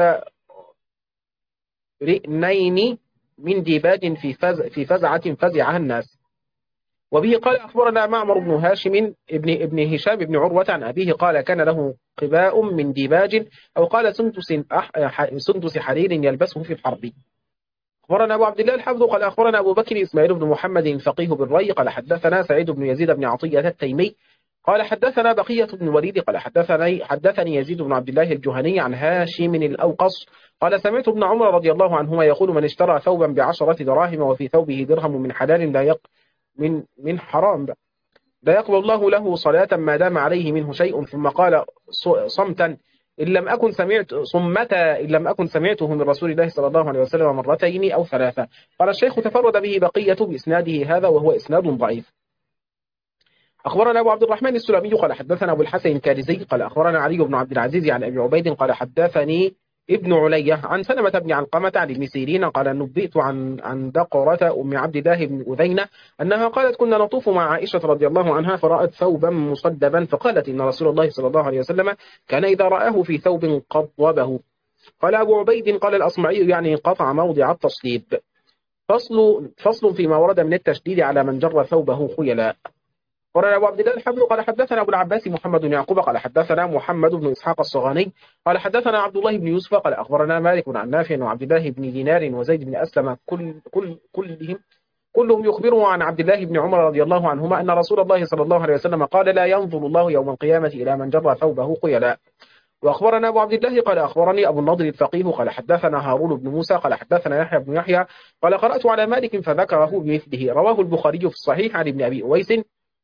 رئنين من ديباج في فز في فزعة فزعها الناس. وبه قال أخبرنا معمر بن هاشم ابن ابن هشام بن عروة عن أبيه قال: كان له قباء من ديباج أو قال سندس سندس حرير يلبسه في الحرب. أخبرنا أبو عبد الله الحافظ قال أخبرنا أبو بكر إسماعيل بن محمد الفقيه بالري قال حدثنا سعيد بن يزيد بن عطية التيمي قال حدثنا بقية بن الوليد قال حدثني حدثني يزيد بن عبد الله الجهني عن هاشم الأوقص قال: سمعت ابن عمر رضي الله عنهما يقول: من اشترى ثوبا بعشرة دراهم وفي ثوبه درهم من حلال لا يق من من حرام لا يقبل الله له صلاة ما دام عليه منه شيء. ثم قال صمتا إن لم أكن سمعت صمتا إن لم أكن سمعته من رسول الله صلى الله عليه وسلم مرتين أو ثلاثة. قال الشيخ: تفرد به بقية بإسناده هذا وهو إسناد ضعيف. أخبرنا أبو عبد الرحمن السلمي قال حدثنا أبو الحسن الكارزي قال أخبرنا علي بن عبد العزيز عن أبي عبيد قال حدثني ابن علية عن سلمة بن علقمة عن ابن سيرين قال: نبئت عن عن دقرة أم عبد الله بن أذينة أنها قالت: كنا نطوف مع عائشة رضي الله عنها فرأت ثوبا مصدبا فقالت: إن رسول الله صلى الله عليه وسلم كان إذا رآه في ثوب قضبه. قال أبو عبيد قال الأصمعي: يعني قطع موضع التصليب. فصل فصل فيما ورد من التشديد على من جر ثوبه خيلاء. قال أبو عبد الله الحافظ قال حدثنا أبو العباس محمد بن يعقوب قال حدثنا محمد بن إسحاق الصغاني قال حدثنا عبد الله بن يوسف قال أخبرنا مالك عن نافع وعبد الله بن دينار وزيد بن أسلم كل كل كلهم كلهم يخبره عن عبد الله بن عمر رضي الله عنهما أن رسول الله صلى الله عليه وسلم قال: لا ينظر الله يوم القيامة إلى من جر ثوبه خيلاء. وأخبرنا أبو عبد الله قال أخبرني أبو النضر الفقيه قال حدثنا هارون بن موسى قال حدثنا يحيى بن يحيى قال: قرأت على مالك فذكره بمثله. رواه البخاري في الصحيح عن ابن أبي أويس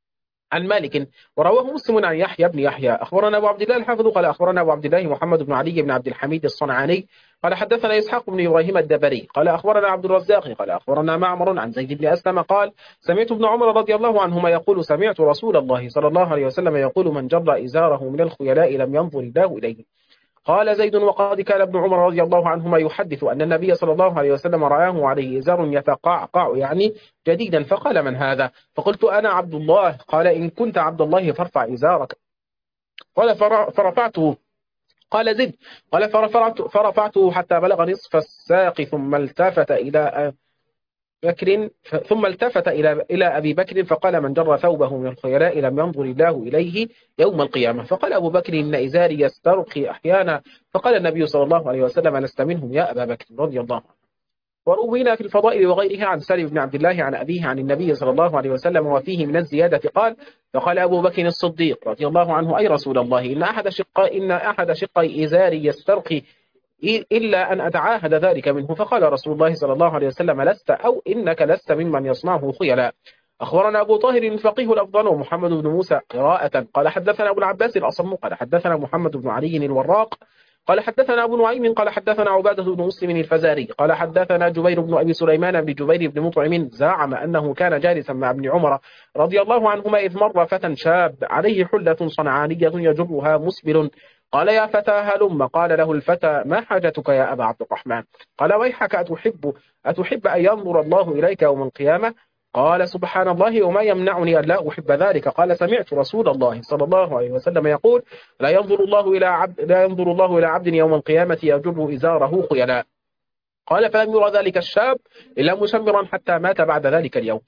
عن مالك ورواه مسلم عن يحيى بن يحيى. أخبرنا أبو عبد الله الحافظ قال أخبرنا أبو عبد الله محمد بن علي بن عبد الحميد الصنعاني قال حدثنا إسحاق بن إبراهيم الدبري قال أخبرنا عبد الرزاق قال أخبرنا معمر عن زيد بن أسلم قال سمعت ابن عمر رضي الله عنهما يقول سمعت رسول الله صلى الله عليه وسلم يقول من جر إزاره من الخيلاء لم ينظر الله إليه. قال زيد وقد كان ابن عمر رضي الله عنهما يحدث أن النبي صلى الله عليه وسلم رآه عليه إزار يتقعقع يعني جديدا فقال من هذا؟ فقلت أنا عبد الله. قال إن كنت عبد الله فارفع إزارك. قال فرفعته. قال زد. قال فرفعت فرفعته حتى بلغ نصف الساق ثم التفت إلى بكر ثم التفت إلى إلى أبي بكر فقال من جر ثوبه من الخيلاء لم ينظر الله إليه يوم القيامة. فقال أبو بكر إن إزاري يسترخي أحيانا. فقال النبي صلى الله عليه وسلم لست منهم يا أبا بكر رضي الله عنه. وروينا في الفضائل وغيرها عن سالم بن عبد الله عن أبيه عن النبي صلى الله عليه وسلم وفيه من الزيادة قال فقال أبو بكر الصديق رضي الله عنه أي رسول الله إن أحد شقي إن أحد شقي إزاري يسترخي إلا أن أتعاهد ذلك منه. فقال رسول الله صلى الله عليه وسلم لست أو إنك لست ممن يصنعه خيلاء. أخبرنا أبو طاهر الفقيه الأفضل ومحمد بن موسى قراءة قال حدثنا أبو العباس الأصم قال حدثنا محمد بن علي الوراق قال حدثنا أبو نعيم قال حدثنا عبادة بن مسلم الفزاري قال حدثنا جبير بن أبي سليمان بن جبير بن مطعم زعم أنه كان جالسا مع ابن عمر رضي الله عنهما إذ مر فتى شاب عليه حلة صنعانية يجرها مسبل قال يا فتى هلم. قال له الفتى ما حاجتك يا أبا عبد الرحمن؟ قال ويحك أتحب أتحب أن ينظر الله إليك يوم القيامة؟ قال سبحان الله وما يمنعني أن لا أحب ذلك. قال سمعت رسول الله صلى الله عليه وسلم يقول لا ينظر الله إلى عبد لا ينظر الله إلى عبد يوم القيامة يجر إزاره خيلاء. قال فلم يرى ذلك الشاب إلا مشمرا حتى مات بعد ذلك اليوم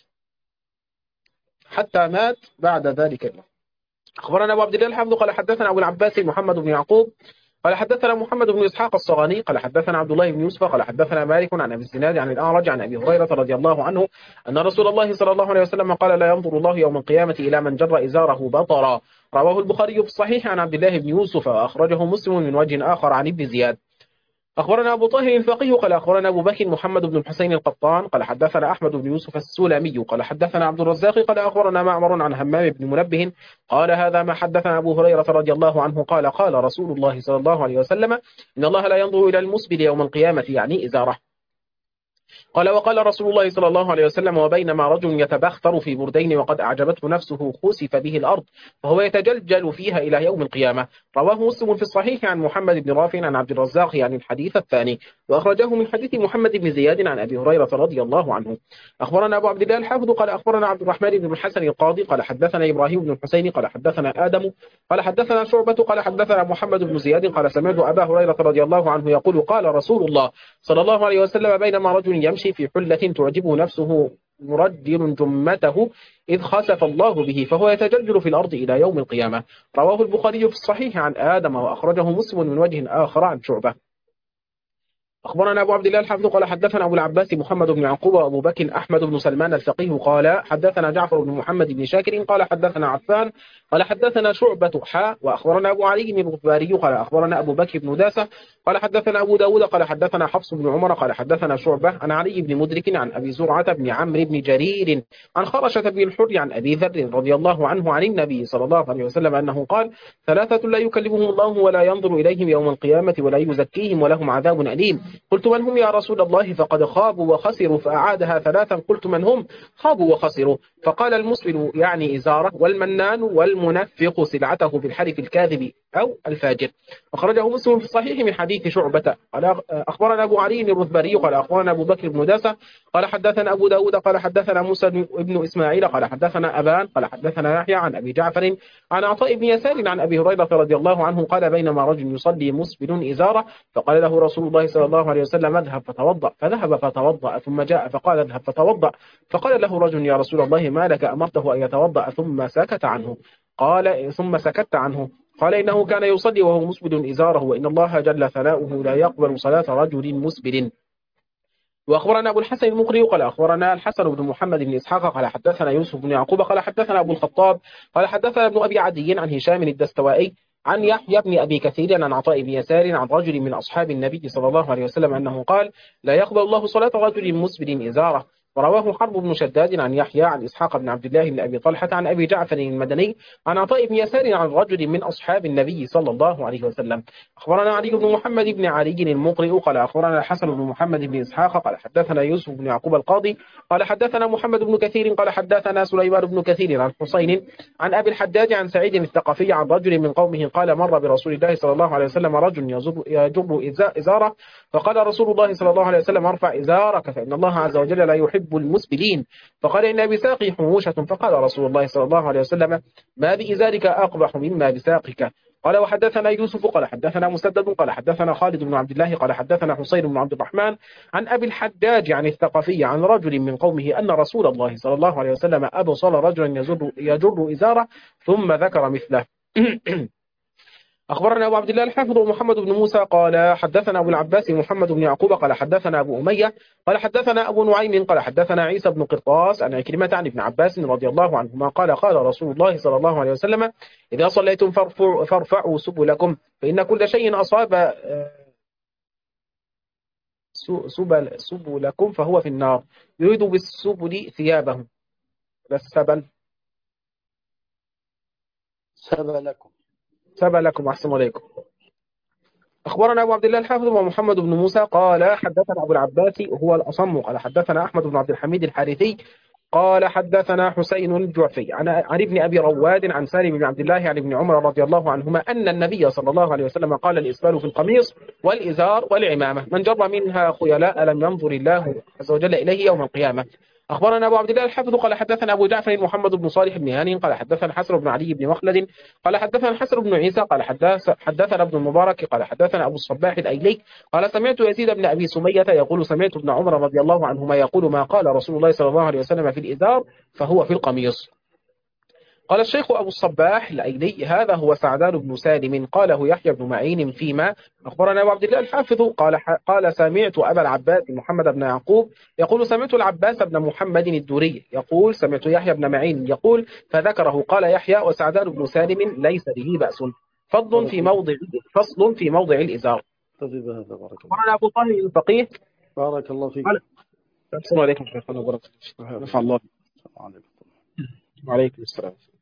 حتى مات بعد ذلك اليوم. أخبرنا أبو عبد الله الحافظ قال حدثنا أبو العباس محمد بن يعقوب قال حدثنا محمد بن إسحاق الصغاني قال حدثنا عبد الله بن يوسف قال حدثنا مالك عن أبي الزناد عن الأعرج عن أبي هريرة رضي الله عنه أن رسول الله صلى الله عليه وسلم قال لا ينظر الله يوم القيامة إلى من جر إزاره بطرا. رواه البخاري في الصحيح عن عبد الله بن يوسف وأخرجه مسلم من وجه آخر عن ابن زياد. أخبرنا أبو طاهر الفقيه قال أخبرنا أبو بكر محمد بن الحسين القطان قال حدثنا أحمد بن يوسف السلمي قال حدثنا عبد الرزاق قال أخبرنا معمر عن همام بن منبه قال هذا ما حدثنا أبو هريرة رضي الله عنه قال قال رسول الله صلى الله عليه وسلم إن الله لا ينظر إلى المسبل يوم القيامة يعني إزاره. قال وقال رسول الله صلى الله عليه وسلم وبينما رجل يتبختر في بردين وقد أعجبته نفسه خسف به الأرض فهو يتجلجل فيها إلى يوم القيامة. رواه مسلم في الصحيح عن محمد بن رافع عن عبد الرزاق يعني الحديث الثاني وأخرجه من حديث محمد بن زياد عن أبي هريرة رضي الله عنه. أخبرنا أبو عبد الله الحافظ قال أخبرنا عبد الرحمن بن الحسن القاضي قال حدثنا إبراهيم بن الحسين قال حدثنا آدم قال حدثنا شعبة قال حدثنا محمد بن زياد قال سمعت أبا هريرة رضي الله عنه يقول قال رسول الله صلى الله عليه وسلم بينما رجل يمشي في حلة تعجبه نفسه مرجل جمته إذ خسف الله به فهو يتجلجل في الأرض إلى يوم القيامة. رواه البخاري في الصحيح عن آدم وأخرجه مسلم من وجه آخر عن شعبة. أخبرنا أبو عبد الله الحافظ قال حدثنا أبو العباس محمد بن يعقوب وأبو بكر أحمد بن سلمان الفقيه قال حدثنا جعفر بن محمد بن شاكر قال حدثنا عفان قال حدثنا شعبة حاء وأخبرنا أبو علي بن الغفاري قال أخبرنا أبو بكر بن داسة قال حدثنا أبو داود قال حدثنا حفص بن عمر قال حدثنا شعبة عن علي بن مدرك عن أبي زرعة بن عمرو بن جرير عن خرشة بن الحر عن أبي ذر رضي الله عنه عن النبي صلى الله عليه وسلم أنه قال ثلاثة لا يكلمهم الله ولا ينظر إليهم يوم القيامة ولا يزكيهم ولهم عذاب أليم. قلت من هم يا رسول الله؟ فقد خابوا وخسروا فأعادها ثلاثا. قلت من هم؟ خابوا وخسروا. فقال المسبل يعني إزاره والمنان والمنفق سلعته بالحلف الكاذب أو الفاجر. أخرجه مسلم في الصحيح من حديث شعبة قال أخبرنا أبو علي الرذبري قال أخبرنا أبو بكر بن داسة قال حدثنا أبو داود قال حدثنا موسى بن إسماعيل قال حدثنا أبان قال حدثنا يحيى عن أبي جعفر عن عطاء بن يسار عن أبي هريرة رضي الله عنه قال بينما رجل يصلي مسبل إزاره فقال له رسول الله صلى الله عليه وسلم اذهب فتوضأ فذهب فتوضأ ثم جاء فقال اذهب فتوضأ فقال له رجل يا رسول الله ما لك أمرته أن يتوضأ ثم سكت عنه قال ثم سكت عنه قال إنه كان يصلي وهو مسبل إزاره وإن الله جل ثناؤه لا يقبل صلاة رجل مسبل. وأخبرنا أبو الحسن المقري قال أخبرنا الحسن بن محمد بن إسحاق قال حدثنا يوسف بن يعقوب قال حدثنا أبو الخطاب قال حدثنا ابن أبي عدي عن هشام الدستوائي عن يحيى بن أبي كثير عن عطاء بن يسار عن رجل من أصحاب النبي صلى الله عليه وسلم أنه قال لا يقبل الله صلاة رجل مسبل إزاره. ورواه حرب بن شداد عن يحيى عن إسحاق بن عبد الله بن أبي طلحة عن أبي جعفر المدني عن عطاء بن يسار عن رجل من أصحاب النبي صلى الله عليه وسلم. أخبرنا علي بن محمد بن علي المقرئ قال أخبرنا الحسن بن محمد بن إسحاق قال حدثنا يوسف بن يعقوب القاضي قال حدثنا محمد بن كثير قال حدثنا سليمان بن كثير عن حسين عن أبي الحداد عن سعيد الثقفي عن رجل من قومه قال مر برسول الله صلى الله عليه وسلم رجل يجر يجر إزاره فقال رسول الله صلى الله عليه وسلم ارفع إزارك فإن الله عز وجل لا يحب المسبلين. فقال إن بساقي حموشة. فقال رسول الله صلى الله عليه وسلم ما بإزارك أقبح مما بساقك. قال وحدثنا يوسف قال حدثنا مسدد قال حدثنا خالد بن عبد الله قال حدثنا حسين بن عبد الرحمن عن أبي الحداج عن الثقفي عن رجل من قومه أن رسول الله صلى الله عليه وسلم أبصر رجلا يجر, يجر إزاره ثم ذكر مثله. أخبرنا أبو عبد الله الحافظ محمد بن موسى قال حدثنا أبو العباس محمد بن يعقوب قال حدثنا أبو أمية قال حدثنا أبو نعيم قال حدثنا عيسى بن قرطاس عن عكرمة عن ابن عباس رضي الله عنهما قال قال رسول الله صلى الله عليه وسلم إذا صليتم فارفعوا, فارفعوا سبلكم فإن كل شيء أصاب سبل سبلكم فهو في النار. يريد بالسبل ثيابهم السبل سبلكم سبلكم أحسن عليكم. أخبرنا أبو عبد الله الحافظ ومحمد بن موسى قال حدثنا أبو العباس هو الأصم قال حدثنا أحمد بن عبد الحميد الحارثي قال حدثنا حسين الجعفي عن عن ابن أبي رواد عن سالم بن عبد الله عن ابن عمر رضي الله عنهما أن النبي صلى الله عليه وسلم قال الإسبال في القميص والإزار والعمامة من جر منها خيلاء لم ينظر الله عز وجل إليه يوم القيامة. أخبرنا أبو عبد الله الحافظ قال حدثنا أبو جعفر محمد بن صالح بن هاني قال حدثنا حسن بن علي بن مخلد قال حدثنا حسن بن عيسى قال حدث حدثنا ابن المبارك قال حدثنا أبو الصباح الأيلي قال سمعت يزيد بن أبي سمية يقول سمعت ابن عمر رضي الله عنهما يقول ما قال رسول الله صلى الله عليه وسلم في الإزار فهو في القميص. قال الشيخ أبو الصباح الأيلي هذا هو سعدان بن سالم قاله يحيى بن معين فيما. أخبرنا أبو عبد الله الحافظ قال قال سمعت أبا العباس محمد بن يعقوب يقول سمعت العباس بن محمد الدوري يقول سمعت يحيى بن معين يقول فذكره. قال يحيى وسعدان بن سالم ليس به بأس. فضل في موضع فصل في موضع الإزار. بهذا بارك الله. أخبرنا أبو طاهر الفقيه بارك الله فيك. السلام عليكم ورحمة الله وبركاته. نفع الله. عليكم. وعليكم السلام.